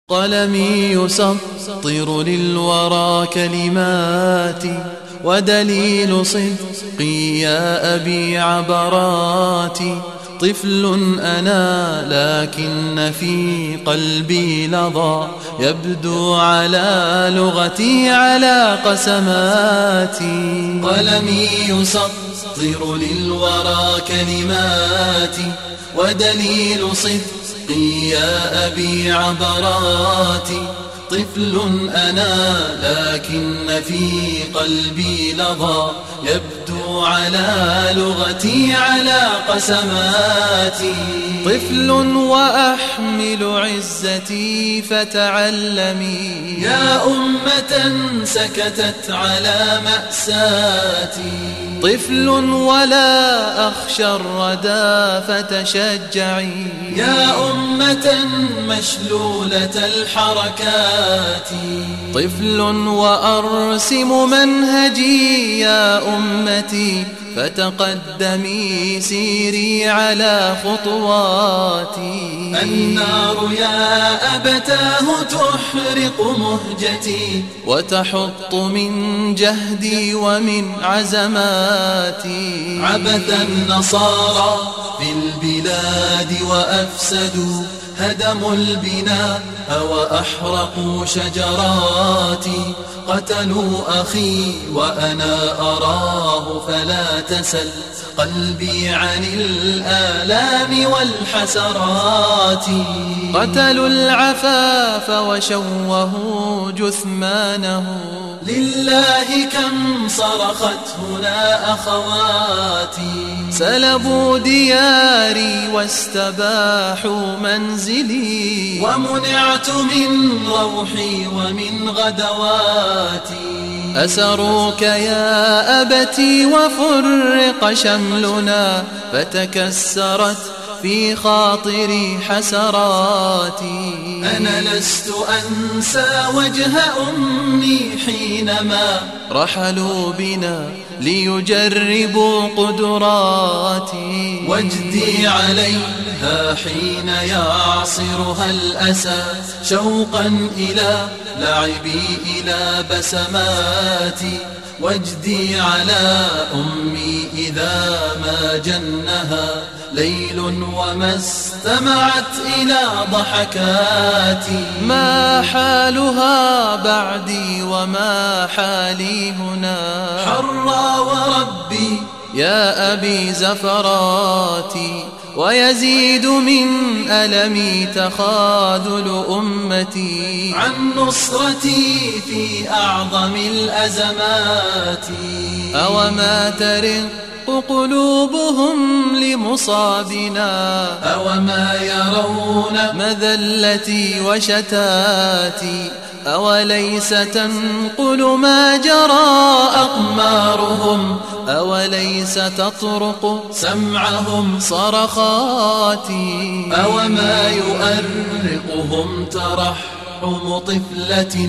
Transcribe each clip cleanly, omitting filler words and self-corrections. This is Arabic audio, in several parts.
قلمي يسطر للورى كلماتي، ودليل صدقي يا أبي عبراتي. طفل أنا لكن في قلبي لظى، يبدو على لغتي على قسماتي. قلمي يسطر للورى كلماتي، ودليل صدقي يا أبي عبراتي. طفل أنا لكن في قلبي لظى، يبدو على لغتي على قسماتي. طفل وأحمل عزتي فتعلمي يا أمة سكتت على مأساتي. طفل ولا أخشى الردى فتشجعي يا أمة مشلولة الحركات. طفل وأرسم منهجي يا أمتي، فتقدمي سيري على خطواتي. النار يا أبتاه تحرق مهجتي، وتحط من جهدي ومن عزماتي. عبث النصارى في البلاد وأفسدوا، هدموا البناء وأحرقوا شجراتي. قتلوا أخي وأنا أراه، فلا تسل قلبي عن الآلام والحسرات. قتلوا العفاف وشوهوا جثمانه، لله كم صرخت هنا أخواتي. سلبوا دياري واستباحوا منزلي، ومنعت من روحي ومن غدواتي. أسروك يا أبتي وفرق شملنا، فتكسرت في خاطري حسراتي. أنا لست أنسى وجه أمي حينما رحلوا بنا ليجربوا قدراتي. وجدي عليها حين يعصرها الأسى، شوقا إلى لعبي إلى بسماتي. وجدي على أمي إذا ما جنها ليل وما استمعت إلى ضحكاتي. ما حالها بعدي وما حالي هنا، حرى وربي يا أبي زفراتي. ويزيد من ألمي تخاذل أمتي عن نصرتي في أعظم الأزمات. أوما ترق قلوبهم لمصابنا، أوما يرون مذلتي وشتاتي. أوليس تنقل ما جرى أقمارهم، أوليس تطرق سمعهم صرخاتي. أوما يؤرقهم ترحم طفلة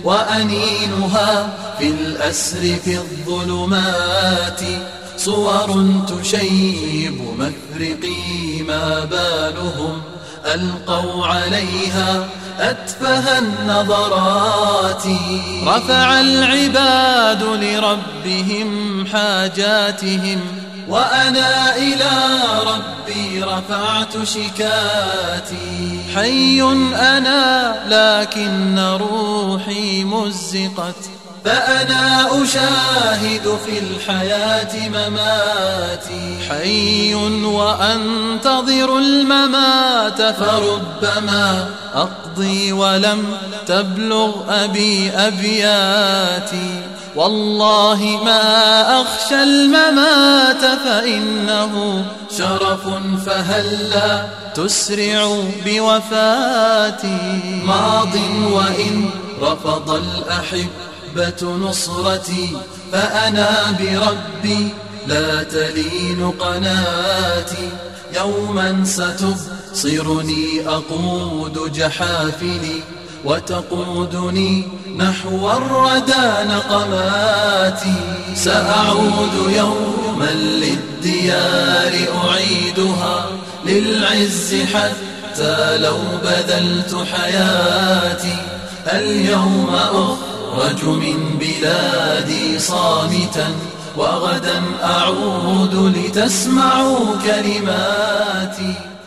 وأنينها في الأسر في الظلمات. صور تشيب مفرقي، ما بالهم ألقوا عليها أتفه النظرات. رفع العباد لربهم حاجاتهم، وأنا إلى ربي رفعت شكاتي. حي أنا لكن روحي مزقت، فأنا أشاهد في الحياة مماتي. حي وأنتظر الممات، فربما أقضي ولم تبلغ أبي أبياتي. والله ما أخشى الممات، فإنه شرف، فهلا تسرع بوفاتي. ماض وإن رفض الأحبة نصرتي، فأنا بربي لا تلين قناتي. يوما ستبصرني أقود جحافلي، وتقودني نحو الردى نقماتي. سأعود يوما للديار أعيدها، للعز حتى حتى لو بذلت حياتي. اليوم أخرج من بلادي صامتا، وغدا أعود لتسمعوا كلماتي.